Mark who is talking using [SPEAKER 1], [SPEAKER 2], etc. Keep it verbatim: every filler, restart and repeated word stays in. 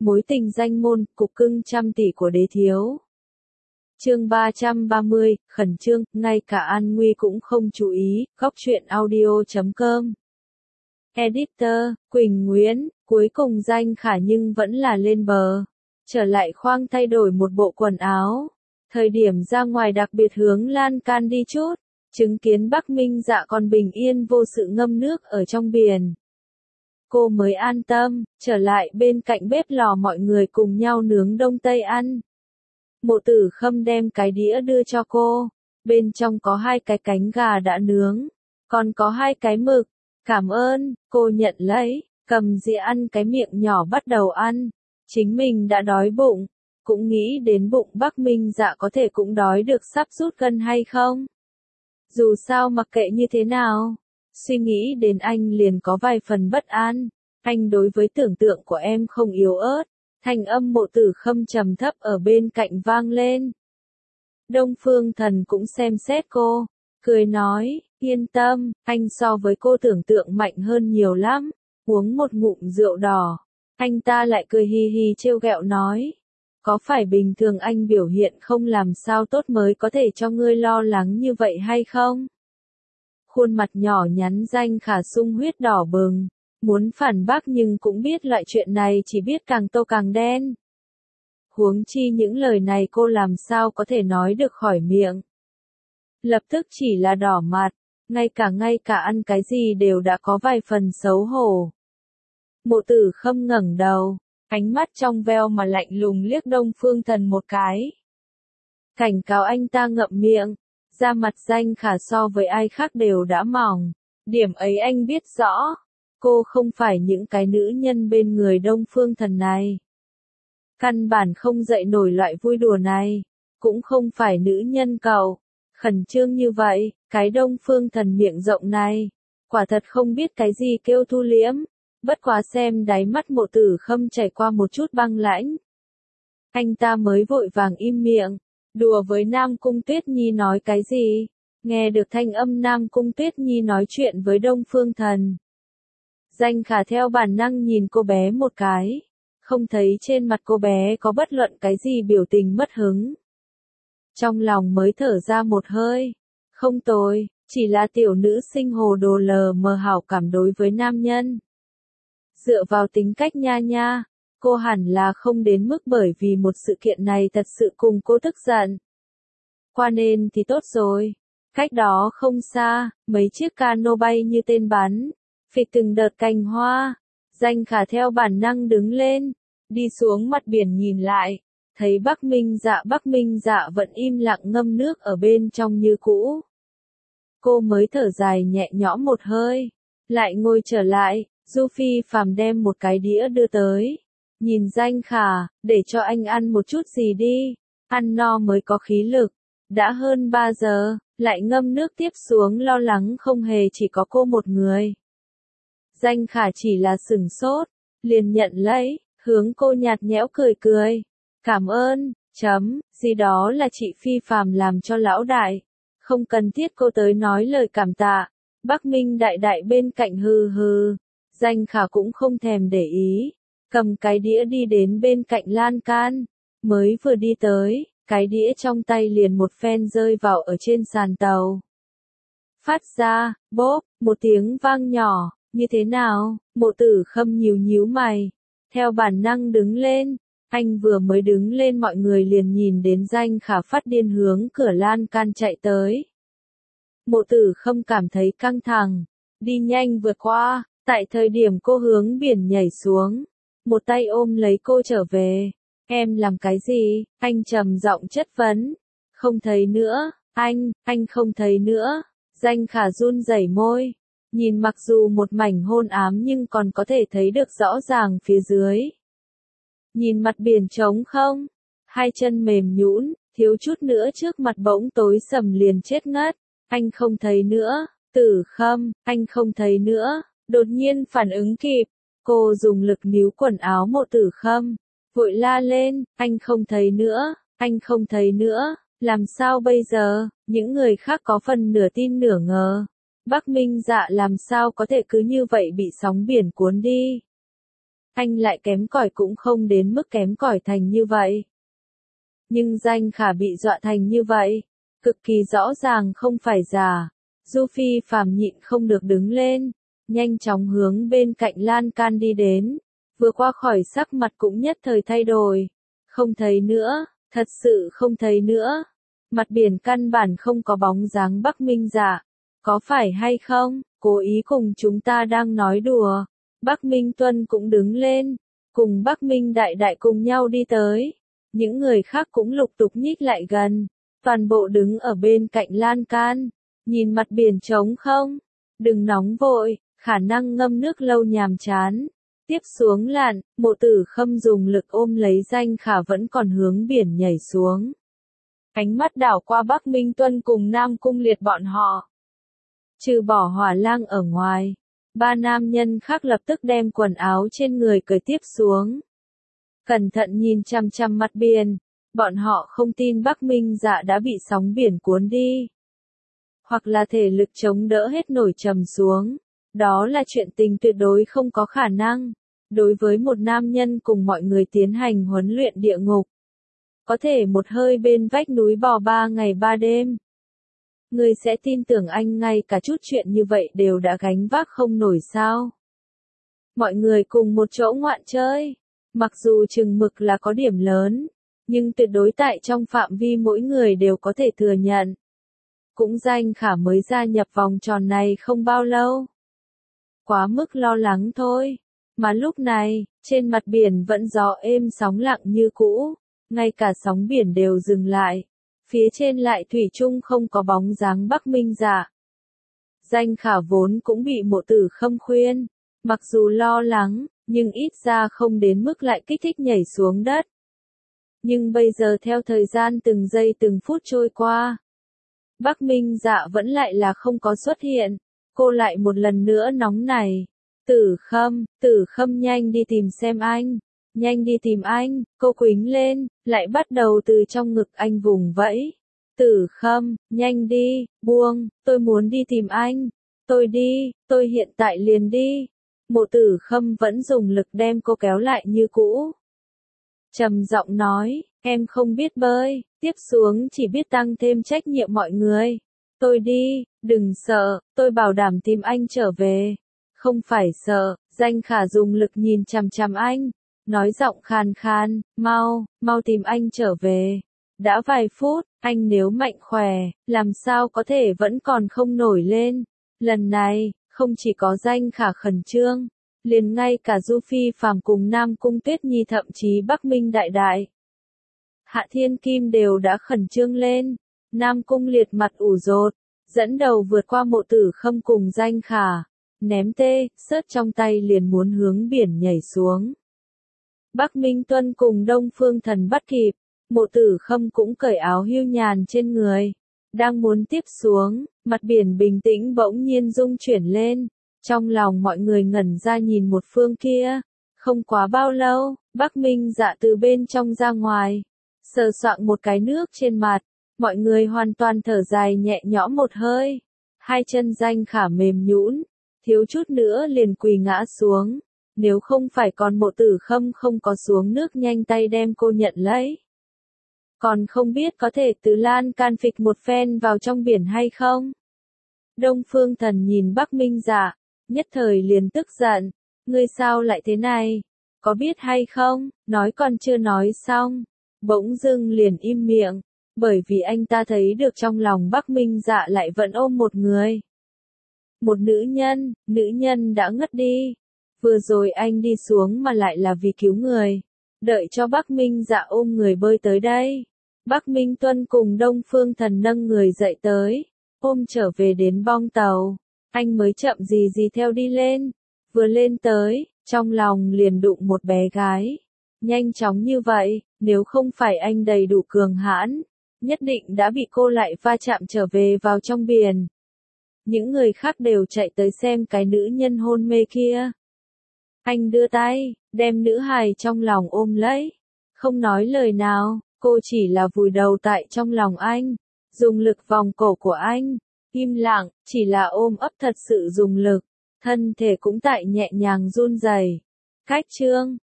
[SPEAKER 1] Mối tình danh môn, cục cưng trăm tỷ của đế thiếu. Chương ba trăm ba mươi, khẩn trương, ngay cả An Nguy cũng không chú ý, góc truyện audio chấm com. Editor, Quỳnh Nguyễn, cuối cùng Danh Khả nhưng vẫn là lên bờ. Trở lại khoang thay đổi một bộ quần áo. Thời điểm ra ngoài đặc biệt hướng lan can đi chút, chứng kiến Bắc Minh Dạ còn bình yên vô sự ngâm nước ở trong biển. Cô mới an tâm, trở lại bên cạnh bếp lò mọi người cùng nhau nướng đông tây ăn. Mộ Tử Khâm đem cái đĩa đưa cho cô, bên trong có hai cái cánh gà đã nướng, còn có hai cái mực. Cảm ơn, cô nhận lấy, cầm dĩa ăn cái miệng nhỏ bắt đầu ăn. Chính mình đã đói bụng, cũng nghĩ đến bụng Bắc Minh Dạ có thể cũng đói được sắp rút cân hay không. Dù sao mặc kệ như thế nào, suy nghĩ đến anh liền có vài phần bất an. Anh đối với tưởng tượng của em không yếu ớt. Thanh âm Mộ Tử Khâm trầm thấp ở bên cạnh vang lên. Đông Phương Thần cũng xem xét cô, cười nói, yên tâm, anh so với cô tưởng tượng mạnh hơn nhiều lắm. Uống một ngụm rượu đỏ, anh ta lại cười hi hi trêu ghẹo nói, có phải bình thường anh biểu hiện không làm sao tốt mới có thể cho ngươi lo lắng như vậy hay không? Khuôn mặt nhỏ nhắn Danh Khả sung huyết đỏ bừng. Muốn phản bác nhưng cũng biết loại chuyện này chỉ biết càng tô càng đen. Huống chi những lời này cô làm sao có thể nói được khỏi miệng. Lập tức chỉ là đỏ mặt, ngay cả ngay cả ăn cái gì đều đã có vài phần xấu hổ. Mộ Tử Khâm ngẩng đầu, ánh mắt trong veo mà lạnh lùng liếc Đông Phương Thần một cái. Cảnh cáo anh ta ngậm miệng, da mặt Danh Khả so với ai khác đều đã mỏng. Điểm ấy anh biết rõ. Cô không phải những cái nữ nhân bên người Đông Phương Thần này. Căn bản không dậy nổi loại vui đùa này. Cũng không phải nữ nhân cậu. Khẩn trương như vậy, cái Đông Phương Thần miệng rộng này. Quả thật không biết cái gì kêu thu liễm. Bất quá xem đáy mắt Mộ Tử Khâm chảy qua một chút băng lãnh. Anh ta mới vội vàng im miệng. Đùa với Nam Cung Tuyết Nhi nói cái gì? Nghe được thanh âm Nam Cung Tuyết Nhi nói chuyện với Đông Phương Thần. Danh Khả theo bản năng nhìn cô bé một cái, không thấy trên mặt cô bé có bất luận cái gì biểu tình mất hứng. Trong lòng mới thở ra một hơi, không tồi, chỉ là tiểu nữ sinh hồ đồ lờ mờ hảo cảm đối với nam nhân. Dựa vào tính cách nha nha, cô hẳn là không đến mức bởi vì một sự kiện này thật sự cùng cô tức giận. Qua nên thì tốt rồi, cách đó không xa, mấy chiếc cano bay như tên bắn. Phịch từng đợt cành hoa, Danh Khả theo bản năng đứng lên, đi xuống mặt biển nhìn lại, thấy Bắc Minh Dạ Bắc Minh Dạ vẫn im lặng ngâm nước ở bên trong như cũ. Cô mới thở dài nhẹ nhõm một hơi, lại ngồi trở lại, Du Phi Phàm đem một cái đĩa đưa tới, nhìn Danh Khả, để cho anh ăn một chút gì đi, ăn no mới có khí lực, đã hơn ba giờ, lại ngâm nước tiếp xuống lo lắng không hề chỉ có cô một người. Danh Khả chỉ là sửng sốt, liền nhận lấy, hướng cô nhạt nhẽo cười cười. Cảm ơn, chấm, gì đó là chị Phi Phàm làm cho lão đại. Không cần thiết cô tới nói lời cảm tạ. Bắc Minh đại đại bên cạnh hừ hừ. Danh Khả cũng không thèm để ý. Cầm cái đĩa đi đến bên cạnh lan can. Mới vừa đi tới, cái đĩa trong tay liền một phen rơi vào ở trên sàn tàu. Phát ra, bốp, một tiếng vang nhỏ. Như thế nào? Mộ Tử Khâm nhíu nhíu mày. Theo bản năng đứng lên. Anh vừa mới đứng lên mọi người liền nhìn đến Danh Khả phát điên hướng cửa lan can chạy tới. Mộ Tử Khâm cảm thấy căng thẳng. Đi nhanh vượt qua. Tại thời điểm cô hướng biển nhảy xuống. Một tay ôm lấy cô trở về. Em làm cái gì? Anh trầm giọng chất vấn. Không thấy nữa. Anh, anh không thấy nữa. Danh Khả run rẩy môi. Nhìn mặc dù một mảnh hôn ám nhưng còn có thể thấy được rõ ràng phía dưới. Nhìn mặt biển trống không? Hai chân mềm nhũn, thiếu chút nữa trước mặt bỗng tối sầm liền chết ngất. Anh không thấy nữa, Tử Khâm, anh không thấy nữa. Đột nhiên phản ứng kịp, cô dùng lực níu quần áo Mộ Tử Khâm, vội la lên, anh không thấy nữa, anh không thấy nữa. Làm sao bây giờ? Những người khác có phần nửa tin nửa ngờ. Bắc Minh Dạ làm sao có thể cứ như vậy bị sóng biển cuốn đi. anh lại kém cỏi cũng không đến mức kém cỏi thành như vậy. Nhưng Danh Khả bị dọa thành như vậy, cực kỳ rõ ràng không phải giả. Du Phi Phàm nhịn không được đứng lên, nhanh chóng hướng bên cạnh lan can đi đến, vừa qua khỏi sắc mặt cũng nhất thời thay đổi. Không thấy nữa, thật sự không thấy nữa. Mặt biển căn bản không có bóng dáng Bắc Minh Dạ. Có phải hay không, cố ý cùng chúng ta đang nói đùa. Bắc Minh Tuân cũng đứng lên, cùng Bắc Minh Đại Đại cùng nhau đi tới. Những người khác cũng lục tục nhích lại gần, toàn bộ đứng ở bên cạnh lan can, nhìn mặt biển trống không. Đừng nóng vội, khả năng ngâm nước lâu nhàm chán. Tiếp xuống lặn, Mộ Tử Khâm dùng lực ôm lấy Danh Khả vẫn còn hướng biển nhảy xuống. Ánh mắt đảo qua Bắc Minh Tuân cùng Nam Cung Liệt bọn họ. Trừ bỏ Hỏa Lang ở ngoài, ba nam nhân khác lập tức đem quần áo trên người cởi tiếp xuống. Cẩn thận nhìn chằm chằm mặt biển, bọn họ không tin Bắc Minh Dạ đã bị sóng biển cuốn đi. Hoặc là thể lực chống đỡ hết nổi trầm xuống. Đó là chuyện tình tuyệt đối không có khả năng. Đối với một nam nhân cùng mọi người tiến hành huấn luyện địa ngục, có thể một hơi bên vách núi bò ba ngày ba đêm. Người sẽ tin tưởng anh ngay cả chút chuyện như vậy đều đã gánh vác không nổi sao? Mọi người cùng một chỗ ngoạn chơi, mặc dù chừng mực là có điểm lớn, nhưng tuyệt đối tại trong phạm vi mỗi người đều có thể thừa nhận. Cũng Danh Khả mới gia nhập vòng tròn này không bao lâu. Quá mức lo lắng thôi. Mà lúc này, trên mặt biển vẫn gió êm sóng lặng như cũ, ngay cả sóng biển đều dừng lại. Phía trên lại thủy chung không có bóng dáng Bắc Minh Dạ. Danh Khả vốn cũng bị Mộ Tử Khâm khuyên, mặc dù lo lắng, nhưng ít ra không đến mức lại kích thích nhảy xuống đất. Nhưng bây giờ theo thời gian từng giây từng phút trôi qua, Bắc Minh Dạ vẫn lại là không có xuất hiện. Cô lại một lần nữa nóng nảy. Tử Khâm, Tử Khâm nhanh đi tìm xem anh. Nhanh đi tìm anh, cô quýnh lên, lại bắt đầu từ trong ngực anh vùng vẫy. Tử Khâm, nhanh đi, buông, tôi muốn đi tìm anh. Tôi đi, tôi hiện tại liền đi. Mộ Tử Khâm vẫn dùng lực đem cô kéo lại như cũ. Trầm giọng nói, em không biết bơi, tiếp xuống chỉ biết tăng thêm trách nhiệm mọi người. Tôi đi, đừng sợ, tôi bảo đảm tìm anh trở về. Không phải sợ, Danh Khả dùng lực nhìn chằm chằm anh, nói giọng khan khan, mau, mau tìm anh trở về. Đã vài phút, anh nếu mạnh khỏe, làm sao có thể vẫn còn không nổi lên. Lần này, không chỉ có Danh Khả khẩn trương, liền ngay cả Du Phi Phàm cùng Nam Cung Tuyết Nhi thậm chí Bắc Minh Đại Đại, Hạ Thiên Kim đều đã khẩn trương lên. Nam Cung Liệt mặt ủ rột, dẫn đầu vượt qua Mộ Tử Khâm cùng Danh Khả, ném tê, sớt trong tay liền muốn hướng biển nhảy xuống. Bắc Minh Tuân cùng Đông Phương Thần bắt kịp, Mộ Tử Khâm cũng cởi áo hưu nhàn trên người, đang muốn tiếp xuống, mặt biển bình tĩnh bỗng nhiên rung chuyển lên, trong lòng mọi người ngẩn ra nhìn một phương kia. Không quá bao lâu, Bắc Minh Dạ từ bên trong ra ngoài, sờ soạng một cái nước trên mặt, mọi người hoàn toàn thở dài nhẹ nhõm một hơi. Hai chân Danh Khả mềm nhũn, thiếu chút nữa liền quỳ ngã xuống, nếu không phải còn Mộ Tử Khâm không có xuống nước nhanh tay đem cô nhận lấy. Còn không biết có thể từ lan can phịch một phen vào trong biển hay không? Đông Phương Thần nhìn Bắc Minh Dạ, nhất thời liền tức giận, ngươi sao lại thế này? Có biết hay không? Nói còn chưa nói xong, bỗng dưng liền im miệng, bởi vì anh ta thấy được trong lòng Bắc Minh Dạ lại vẫn ôm một người. Một nữ nhân, nữ nhân đã ngất đi. Vừa rồi anh đi xuống mà lại là vì cứu người. Đợi cho Bắc Minh Dạ ôm người bơi tới đây. Bắc Minh Tuân cùng Đông Phương Thần nâng người dậy tới, ôm trở về đến bong tàu. Anh mới chậm gì gì theo đi lên. Vừa lên tới, trong lòng liền đụng một bé gái. Nhanh chóng như vậy, nếu không phải anh đầy đủ cường hãn, nhất định đã bị cô lại va chạm trở về vào trong biển. Những người khác đều chạy tới xem cái nữ nhân hôn mê kia. Anh đưa tay, đem nữ hài trong lòng ôm lấy. Không nói lời nào, cô chỉ là vùi đầu tại trong lòng anh, dùng lực vòng cổ của anh, im lặng, chỉ là ôm ấp thật sự dùng lực, thân thể cũng tại nhẹ nhàng run rẩy. Cách chương